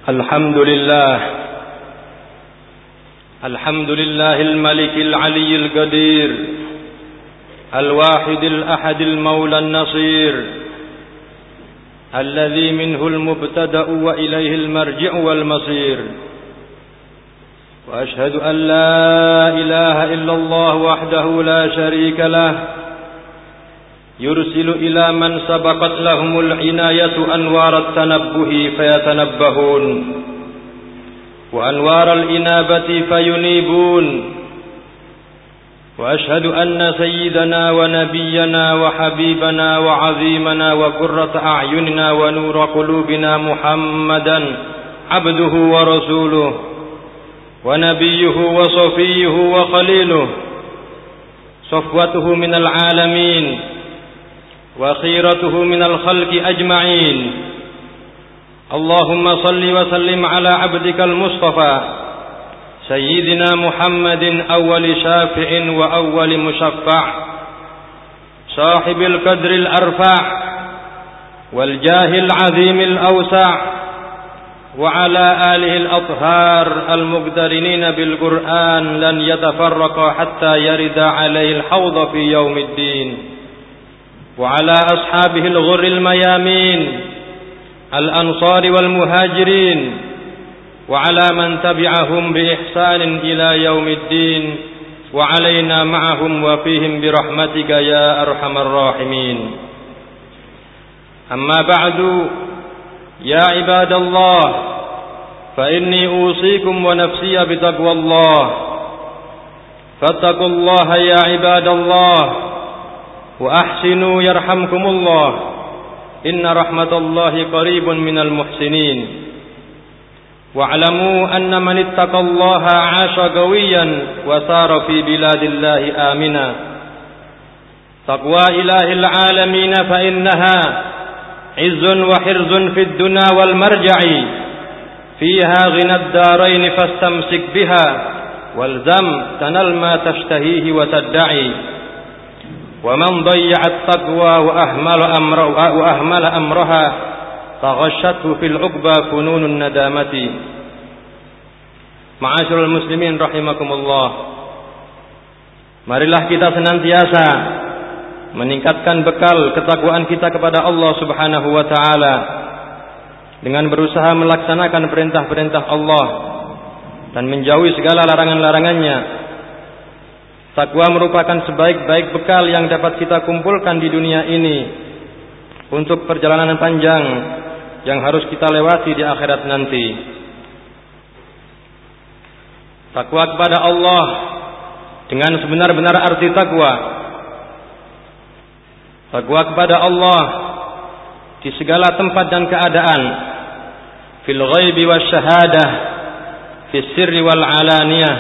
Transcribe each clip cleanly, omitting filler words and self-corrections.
الحمد لله الملك العلي القدير الواحد الأحد المولى النصير الذي منه المبتدأ وإليه المرجع والمصير. وأشهد أن لا إله إلا الله وحده لا شريك له يرسل إلى من سبقت لهم العناية أنوار التنبه فيتنبهون وأنوار الإنابة فينيبون. وأشهد أن سيدنا ونبينا وحبيبنا وعظيمنا وقرة أعيننا ونور قلوبنا محمدا عبده ورسوله ونبيه وصفيه وخليله صفوته من العالمين وخيرته من الخلق أجمعين. اللهم صل وسلم على عبدك المصطفى سيدنا محمد أول شافع وأول مشفع صاحب القدر الأرفع والجاه العظيم الأوسع وعلى آله الأطهار المقترنين بالقرآن لن يتفرقا حتى يرد عليه الحوض في يوم الدين، وعلى أصحابه الغر الميامين الأنصار والمهاجرين وعلى من تبعهم بإحسان إلى يوم الدين وعلينا معهم وفيهم برحمتك يا أرحم الراحمين. أما بعد، يا عباد الله، فإني أوصيكم ونفسي بتقوى الله. فاتقوا الله يا عباد الله وأحسنوا يرحمكم الله، إن رحمة الله قريب من المحسنين. واعلموا أن من اتقى الله عاش قويا وسار في بلاد الله آمنا. تقوى إله العالمين فإنها عز وحرز في الدنا والمرجع، فيها غنى الدارين فاستمسك بها والزم تنل ما تشتهيه وتدعي. ومن ضيع التقوى وأهمل أمرها فغشته في العقبى فنون الندامة. Ma'asyiral muslimin rahimakumullah, marilah kita senantiasa meningkatkan bekal ketakwaan kita kepada Allah Subhanahu wa taala dengan berusaha melaksanakan perintah-perintah Allah dan menjauhi segala larangan-larangannya. Takwa merupakan sebaik-baik bekal yang dapat kita kumpulkan di dunia ini untuk perjalanan panjang yang harus kita lewati di akhirat nanti. Takwa kepada Allah dengan sebenar-benar arti takwa. Takwa kepada Allah di segala tempat dan keadaan, fil ghaibi wasyahadah, fis sirri wal alaniyah.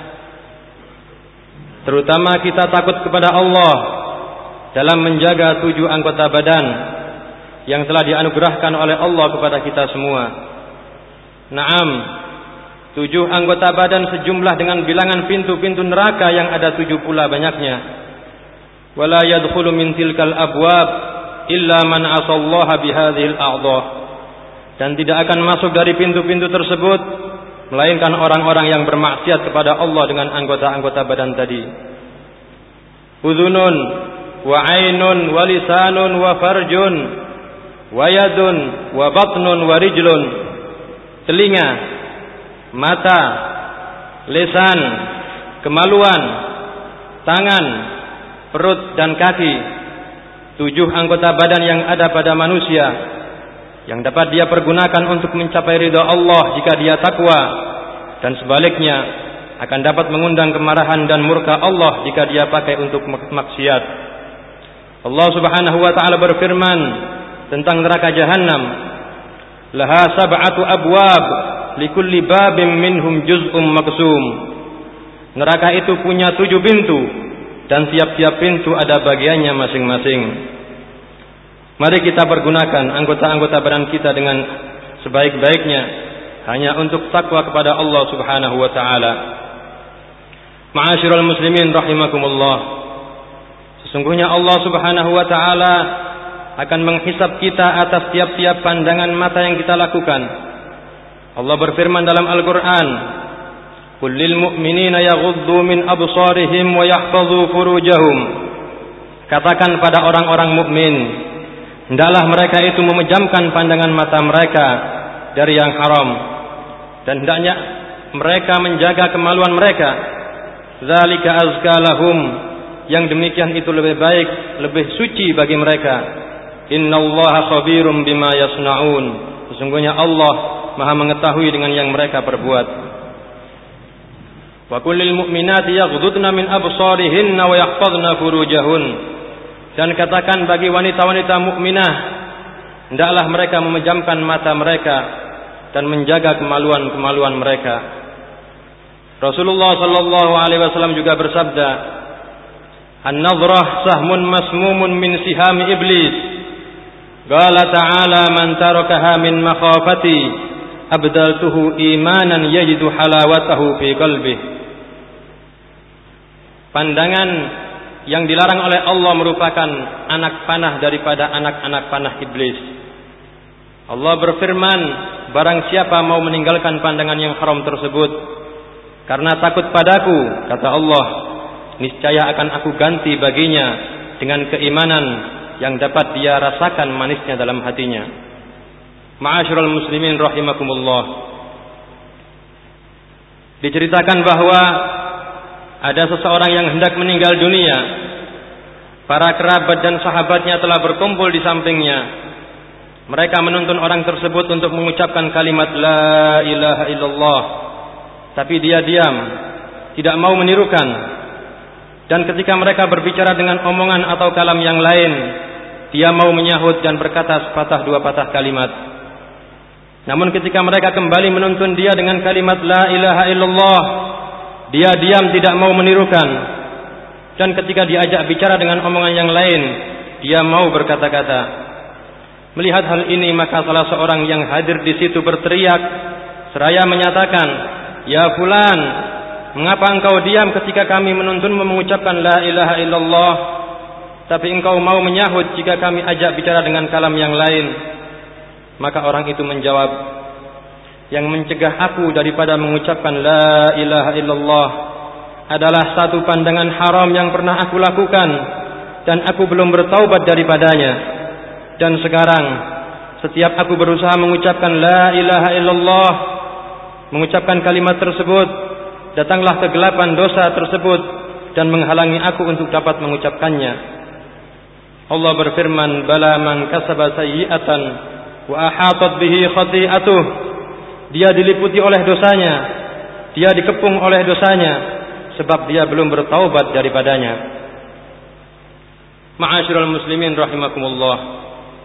Terutama kita takut kepada Allah dalam menjaga 7 anggota badan yang telah dianugerahkan oleh Allah kepada kita semua. Naam, 7 anggota badan sejumlah dengan bilangan pintu-pintu neraka yang ada 7 pula banyaknya. Wala yadkhulu min tilkal abwab illa man asallaha bihadhil a'dha. Dan tidak akan masuk dari pintu-pintu tersebut melainkan orang-orang yang bermaksiat kepada Allah dengan anggota-anggota badan tadi. Udhunun wa ainun wa lisanun wa farjun wa yadun wa batnun wa rijlun. Telinga, mata, lisan, kemaluan, tangan, perut dan kaki. 7 anggota badan yang ada pada manusia yang dapat dia pergunakan untuk mencapai ridha Allah jika dia takwa, dan sebaliknya akan dapat mengundang kemarahan dan murka Allah jika dia pakai untuk maksiat. Allah Subhanahu wa taala berfirman tentang neraka Jahannam, laha sab'atu abwab likulli babin minhum juz'um maksum. Neraka itu punya 7 pintu dan tiap-tiap pintu ada bagiannya masing-masing. Mari kita pergunakan anggota-anggota badan kita dengan sebaik-baiknya hanya untuk takwa kepada Allah Subhanahu wa taala. Ma'asyiral muslimin rahimakumullah, sesungguhnya Allah Subhanahu wa taala akan menghisab kita atas tiap-tiap pandangan mata yang kita lakukan, Allah berfirman dalam Al-Quran, "Qul lil mu'minina yaghuddu min absarihim wa yahfazu furujahum." Katakan pada orang-orang mukmin, hendaklah mereka itu memejamkan pandangan mata mereka dari yang haram, dan hendaknya mereka menjaga kemaluan mereka. Dzalika azka lahum, yang demikian itu lebih baik, lebih suci bagi mereka. Innallaha khabirum bima yasnaun, sesungguhnya Allah Maha mengetahui dengan yang mereka perbuat. Wa kullil mu'minati yaghdudna min absarihinna wa yahfazna furujahun. Dan katakan bagi wanita-wanita mukminah, hendaklah mereka memejamkan mata mereka dan menjaga kemaluan-kemaluan mereka. Rasulullah sallallahu alaihi wasallam juga bersabda, "An-nadhrah sahmun masmumun min sihami iblis." Qala ta'ala, "Man tarakaha min makhafati abdaltuhu imanan yajidu halawatahu fi qalbih." Pandangan yang dilarang oleh Allah merupakan anak panah daripada anak-anak panah iblis. Allah berfirman, barang siapa mau meninggalkan pandangan yang haram tersebut karena takut padaku, kata Allah, niscaya akan aku ganti baginya dengan keimanan yang dapat dia rasakan manisnya dalam hatinya. Ma'asyiral muslimin rahimakumullah. Diceritakan bahwa ada seseorang yang hendak meninggal dunia. Para kerabat dan sahabatnya telah berkumpul di sampingnya. Mereka menuntun orang tersebut untuk mengucapkan kalimat la ilaha illallah. Tapi dia diam, tidak mau menirukan. Dan ketika mereka berbicara dengan omongan atau kalam yang lain, dia mau menyahut dan berkata sepatah dua patah kalimat. Namun ketika mereka kembali menuntun dia dengan kalimat la ilaha illallah, dia diam, tidak mau menirukan. Dan ketika diajak bicara dengan omongan yang lain, dia mau berkata-kata. Melihat hal ini, maka salah seorang yang hadir di situ berteriak seraya menyatakan, "Ya fulan, mengapa engkau diam ketika kami menuntunmu mengucapkan la ilaha illallah, tapi engkau mau menyahut jika kami ajak bicara dengan kalam yang lain?" Maka orang itu menjawab, "Yang mencegah aku daripada mengucapkan la ilaha illallah adalah satu pandangan haram yang pernah aku lakukan dan aku belum bertaubat daripadanya. Dan sekarang setiap aku berusaha mengucapkan la ilaha illallah, mengucapkan kalimat tersebut, datanglah kegelapan dosa tersebut dan menghalangi aku untuk dapat mengucapkannya." Allah berfirman, "Bala man kasaba sayyi'atan wa ahatat bihi khati'atuh." Dia diliputi oleh dosanya, dia dikepung oleh dosanya, sebab dia belum bertaubat daripadanya. Ma'asyiral muslimin rahimakumullah.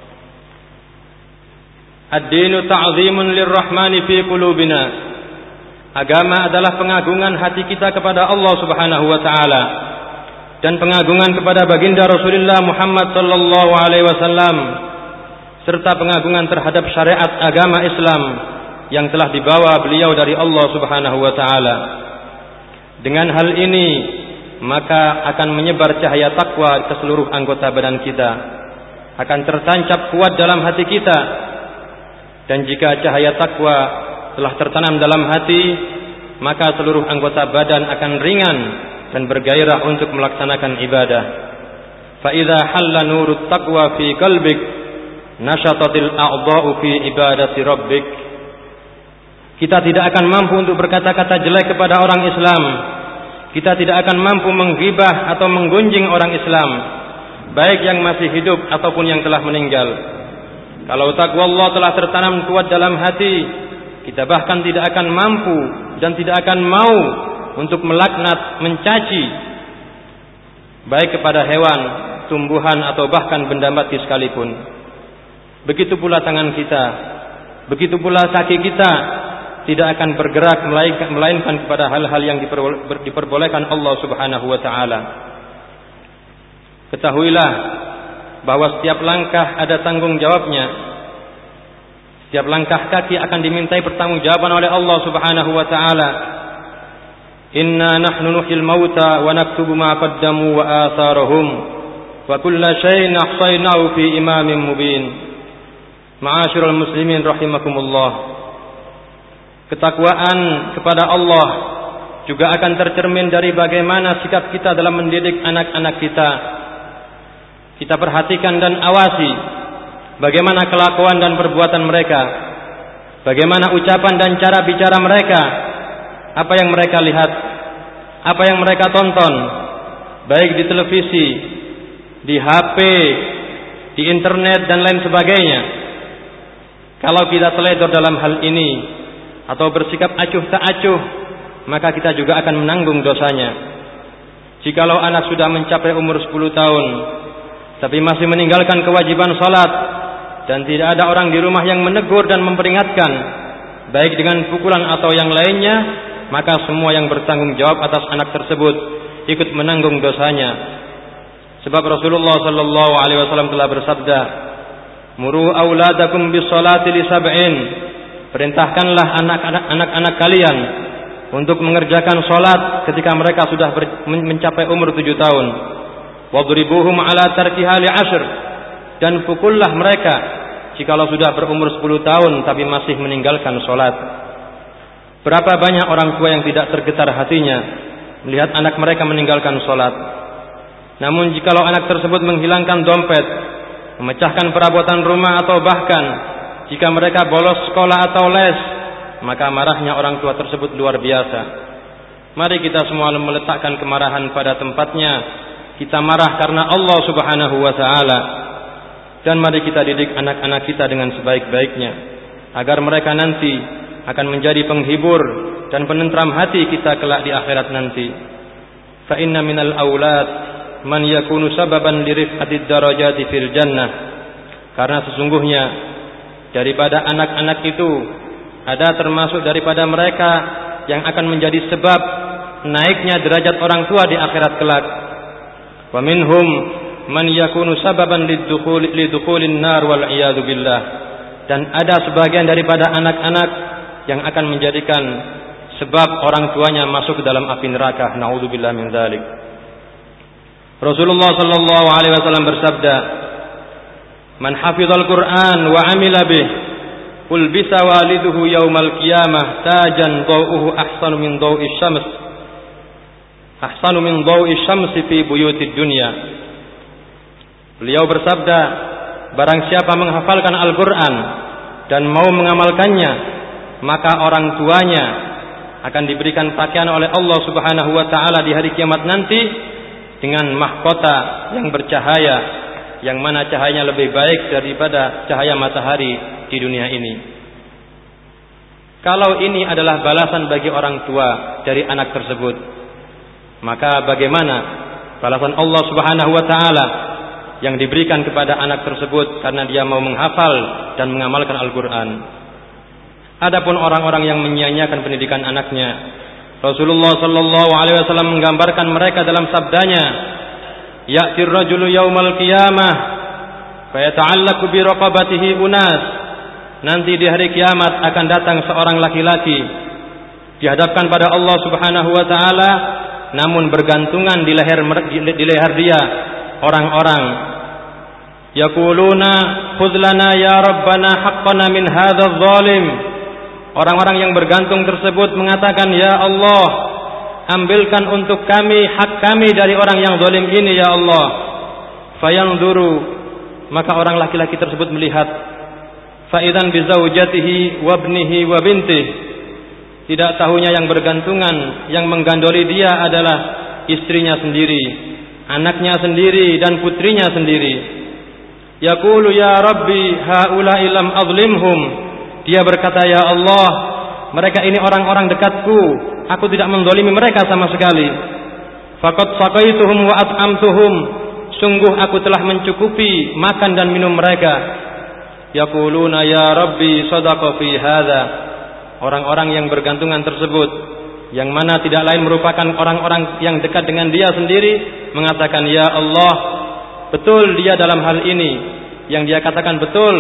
Ad-dinu ta'zimun lirrahmani fi qulubina. Agama adalah pengagungan hati kita kepada Allah Subhanahu wa taala dan pengagungan kepada baginda Rasulullah Muhammad sallallahu alaihi wasallam, serta pengagungan terhadap syariat agama Islam yang telah dibawa beliau dari Allah Subhanahu wa taala. Dengan hal ini maka akan menyebar cahaya takwa ke seluruh anggota badan kita, akan tertancap kuat dalam hati kita. Dan jika cahaya takwa telah tertanam dalam hati, maka seluruh anggota badan akan ringan dan bergairah untuk melaksanakan ibadah. Fa idza halla nurut taqwa fi qalbik nashatatil a'dha'u fi ibadati rabbik. Kita tidak akan mampu untuk berkata-kata jelek kepada orang Islam. Kita tidak akan mampu menggibah atau menggunjing orang Islam, baik yang masih hidup ataupun yang telah meninggal. Kalau takwa Allah telah tertanam kuat dalam hati, kita bahkan tidak akan mampu dan tidak akan mau untuk melaknat, mencaci, baik kepada hewan, tumbuhan atau bahkan benda mati sekalipun. Begitu pula tangan kita, begitu pula kaki kita tidak akan bergerak melainkan kepada hal-hal yang diperbolehkan Allah Subhanahu wa taala. Ketahuilah bahwa setiap langkah ada tanggung jawabnya. Setiap langkah kaki akan dimintai pertanggungjawaban oleh Allah Subhanahu wa taala. Inna nahnu nuhyil mauta wa naktubu ma qaddamu wa atharahum wa kulla syai'in ahsaynahu fi imamin mubin. Ma'asyiral muslimin rahimakumullah. Ketakwaan kepada Allah juga akan tercermin dari bagaimana sikap kita dalam mendidik anak-anak kita. Kita perhatikan dan awasi bagaimana kelakuan dan perbuatan mereka, bagaimana ucapan dan cara bicara mereka, apa yang mereka lihat, apa yang mereka tonton, baik di televisi, di HP, di internet dan lain sebagainya. Kalau kita teledor dalam hal ini atau bersikap acuh tak acuh, maka kita juga akan menanggung dosanya. Jikalau anak sudah mencapai umur 10 tahun tapi masih meninggalkan kewajiban salat dan tidak ada orang di rumah yang menegur dan memperingatkan, baik dengan pukulan atau yang lainnya, maka semua yang bertanggung jawab atas anak tersebut ikut menanggung dosanya. Sebab Rasulullah sallallahu alaihi wasallam telah bersabda, "Muru auladakum bis salati li sab'in." Perintahkanlah anak-anak kalian untuk mengerjakan salat ketika mereka sudah mencapai umur 7 tahun. Wadribuhum ala tarkiha li 'ashr. Dan pukullah mereka jikalau sudah berumur 10 tahun tapi masih meninggalkan salat. Berapa banyak orang tua yang tidak tergetar hatinya melihat anak mereka meninggalkan salat. Namun jikalau anak tersebut menghilangkan dompet, memecahkan perabotan rumah atau bahkan jika mereka bolos sekolah atau les, maka marahnya orang tua tersebut luar biasa. Mari kita semua meletakkan kemarahan pada tempatnya. Kita marah karena Allah Subhanahu wa taala. Dan mari kita didik anak-anak kita dengan sebaik-baiknya agar mereka nanti akan menjadi penghibur dan penentram hati kita kelak di akhirat nanti. Fa inna minal aulad man yakunu sababan li rif'atid darajati fil jannah. Karena sesungguhnya daripada anak-anak itu ada termasuk daripada mereka yang akan menjadi sebab naiknya derajat orang tua di akhirat kelak. Wa minhum man yakunu sababan lidukhulin nar wal iyadu billah. Dan ada sebagian daripada anak-anak yang akan menjadikan sebab orang tuanya masuk ke dalam api neraka. Naudzubillah min dzalik. Rasulullah sallallahu alaihi wasallam bersabda, "Man hafizal Qur'an wa 'amila bih, ulbisa waliduhu yaumal qiyamah tajan dawuhu ahsanu min daw'is syams. Ahsanu min daw'is syamsi fi buyutid dunya." Beliau bersabda, barang siapa menghafalkan Al-Qur'an dan mau mengamalkannya, maka orang tuanya akan diberikan pakaian oleh Allah Subhanahu wa taala di hari kiamat nanti dengan mahkota yang bercahaya, yang mana cahayanya lebih baik daripada cahaya matahari di dunia ini. Kalau ini adalah balasan bagi orang tua dari anak tersebut, maka bagaimana balasan Allah Subhanahu wa taala yang diberikan kepada anak tersebut karena dia mau menghafal dan mengamalkan Al-Qur'an. Adapun orang-orang yang menyia-nyiakan pendidikan anaknya, Rasulullah sallallahu alaihi wasallam menggambarkan mereka dalam sabdanya, "Ya'tir rajulu yaumal qiyamah fa yata'allaqu bi raqabatihi unas." Nanti di hari kiamat akan datang seorang laki-laki dihadapkan pada Allah Subhanahu wa taala, namun bergantungan di leher dia orang-orang. Yaquluna khudh lana ya rabbana haqqana min hadzal zalim. Orang-orang yang bergantung tersebut mengatakan, "Ya Allah, ambilkan untuk kami hak kami dari orang yang zalim ini ya Allah." Fayanzuru, maka orang laki-laki tersebut melihat, fa idzan bi zaujatihi wa ibnihi wa bintihi. Tidak tahunya yang bergantungan, yang menggandoli dia adalah istrinya sendiri, anaknya sendiri dan putrinya sendiri. Yaqulu ya Rabbi haula'i lam azlimhum. Dia berkata, "Ya Allah, mereka ini orang-orang dekatku, aku tidak menzalimi mereka sama sekali. Faqad saqaituhum wa at'amtuhum. Sungguh aku telah mencukupi makan dan minum mereka." Yaquluna ya Rabbi sadaqa fi hadza. Orang-orang yang bergantungan tersebut, yang mana tidak lain merupakan orang-orang yang dekat dengan dia sendiri, mengatakan, "Ya Allah, betul dia dalam hal ini, yang dia katakan betul.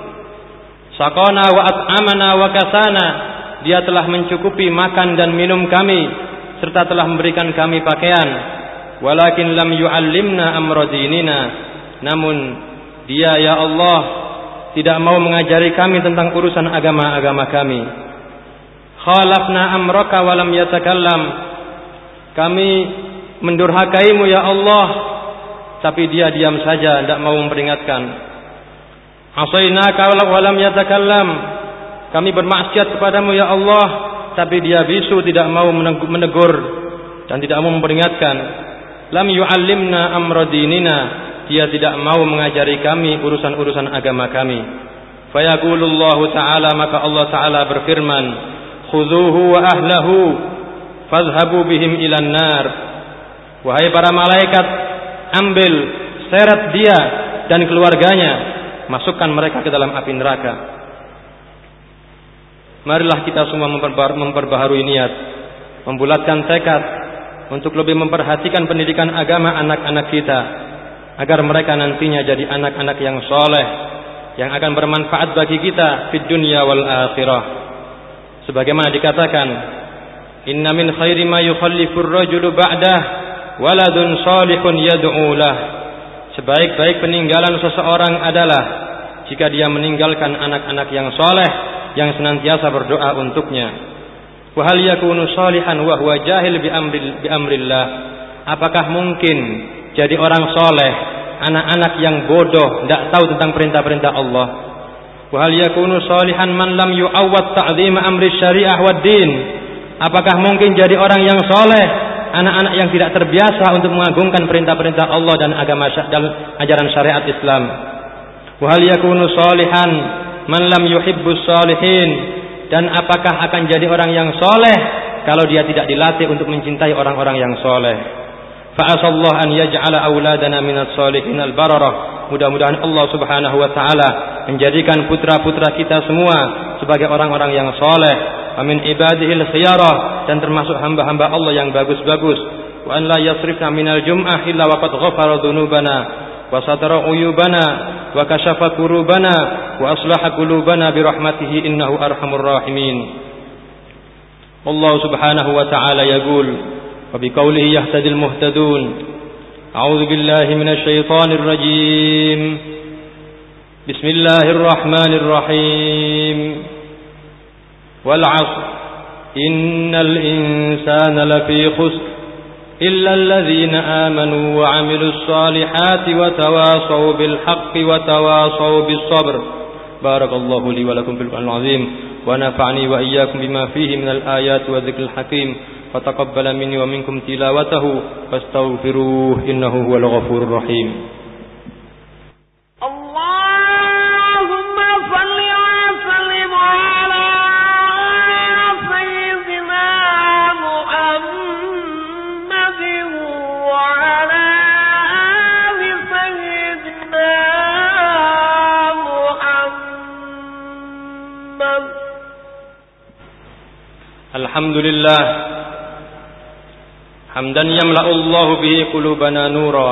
Saqana wa at'amana wa kasana." Dia telah mencukupi makan dan minum kami serta telah memberikan kami pakaian. Walakin lam yu'allimna amra dinina. Namun dia ya Allah tidak mau mengajari kami tentang urusan agama-agama kami. khalafna amraka wa lam yatakallam. Kami mendurhakaimu ya Allah, tapi dia diam saja, tidak mau memperingatkan. Asainaka wa lam yatakallam. Kami bermaksiat kepadamu ya Allah, tapi dia bisu, tidak mau menegur dan tidak mau memperingatkan. Lam yu'allimna amra dinina. Dia tidak mau mengajari kami urusan-urusan agama kami. Fayaqulullahu ta'ala, maka Allah ta'ala berfirman, khudhuhu wa ahlahu fadhhabu bihim ilan nar. Wahai para malaikat, ambil, seret dia dan keluarganya, masukkan mereka ke dalam api neraka. Marilah kita semua memperbaharui niat, membulatkan tekad untuk lebih memperhatikan pendidikan agama anak-anak kita, agar mereka nantinya jadi anak-anak yang soleh, yang akan bermanfaat bagi kita fid dunya wal akhirah. Sebagaimana dikatakan, inna min khairi ma yukhallifur rajulu ba'dah waladun salihun yad'u lah. Sebaik-baik peninggalan seseorang adalah jika dia meninggalkan anak-anak yang soleh, yang senantiasa berdoa untuknya. Wa hal yakunu salihan wa huwa jahil bi amrillah. Apakah mungkin jadi orang soleh anak-anak yang bodoh, tidak tahu tentang perintah-perintah Allah? Wa hal yakunu salihan man lam yu'awwad ta'zim amri syariah wad din. Apakah mungkin jadi orang yang soleh anak-anak yang tidak terbiasa untuk mengagungkan perintah-perintah Allah dan agama dan ajaran syariat Islam? Wa hal yakunu salihan man lam yuhibbus salihin. Dan apakah akan jadi orang yang soleh kalau dia tidak dilatih untuk mencintai orang-orang yang soleh? Fa'asallahu an yaj'ala auladana minas salihin al-bararah. Mudah-mudahan Allah Subhanahu wa taala menjadikan putra-putra kita semua sebagai orang-orang yang soleh, amin ibadihil khiyarah, dan termasuk hamba-hamba Allah yang bagus-bagus. Wa an la yasrifna minal jum'ah illa waqad ghafara dhunubana wa satara uyubana wa kashafa kurubana wa aslaha qulubana bi rahmatihi innahu arhamur rahimin. Allah Subhanahu wa ta'ala yaqul wa bi qawlihi yahtadil muhtadun. A'udzu billahi minasy syaithanir rajim. Bismillahir rahmanir rahim. Wal 'ashr innal insana lafi khusr إلا الذين آمنوا وعملوا الصالحات وتواصوا بالحق وتواصوا بالصبر. بارك الله لي ولكم في القرآن العظيم ونفعني وإياكم بما فيه من الآيات والذكر الحكيم فتقبل مني ومنكم تلاوته فاستغفروه إنه هو الغفور الرحيم. الحمد لله حمدا يملأ الله به قلوبنا نورا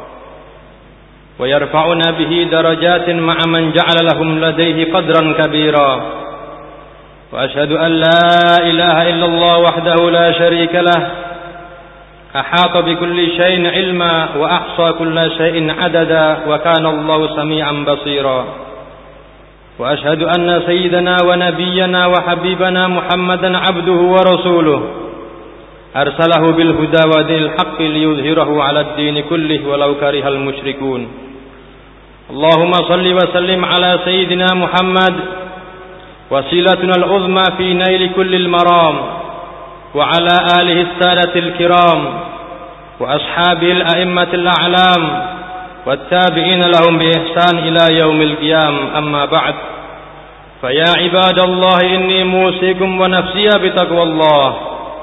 ويرفعنا به درجات مع من جعل لهم لديه قدرا كبيرا وأشهد أن لا إله إلا الله وحده لا شريك له أحاط بكل شيء علما وأحصى كل شيء عددا وكان الله سميعا بصيرا وأشهد أن سيدنا ونبينا وحبيبنا محمدا عبده ورسوله أرسله بالهدى ودين الحق ليظهره على الدين كله ولو كره المشركون. اللهم صل وسلم على سيدنا محمد وسيلتنا العظمى في نيل كل المرام وعلى آله السادة الكرام وأصحابه الأئمة الأعلام والتابعين لهم بإحسان إلى يوم القيام. أما بعد، فيا عباد الله إني موصيكم ونفسي بتقوى الله.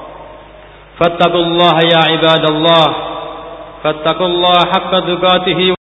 فاتقوا الله يا عباد الله، فاتقوا الله حق تقاته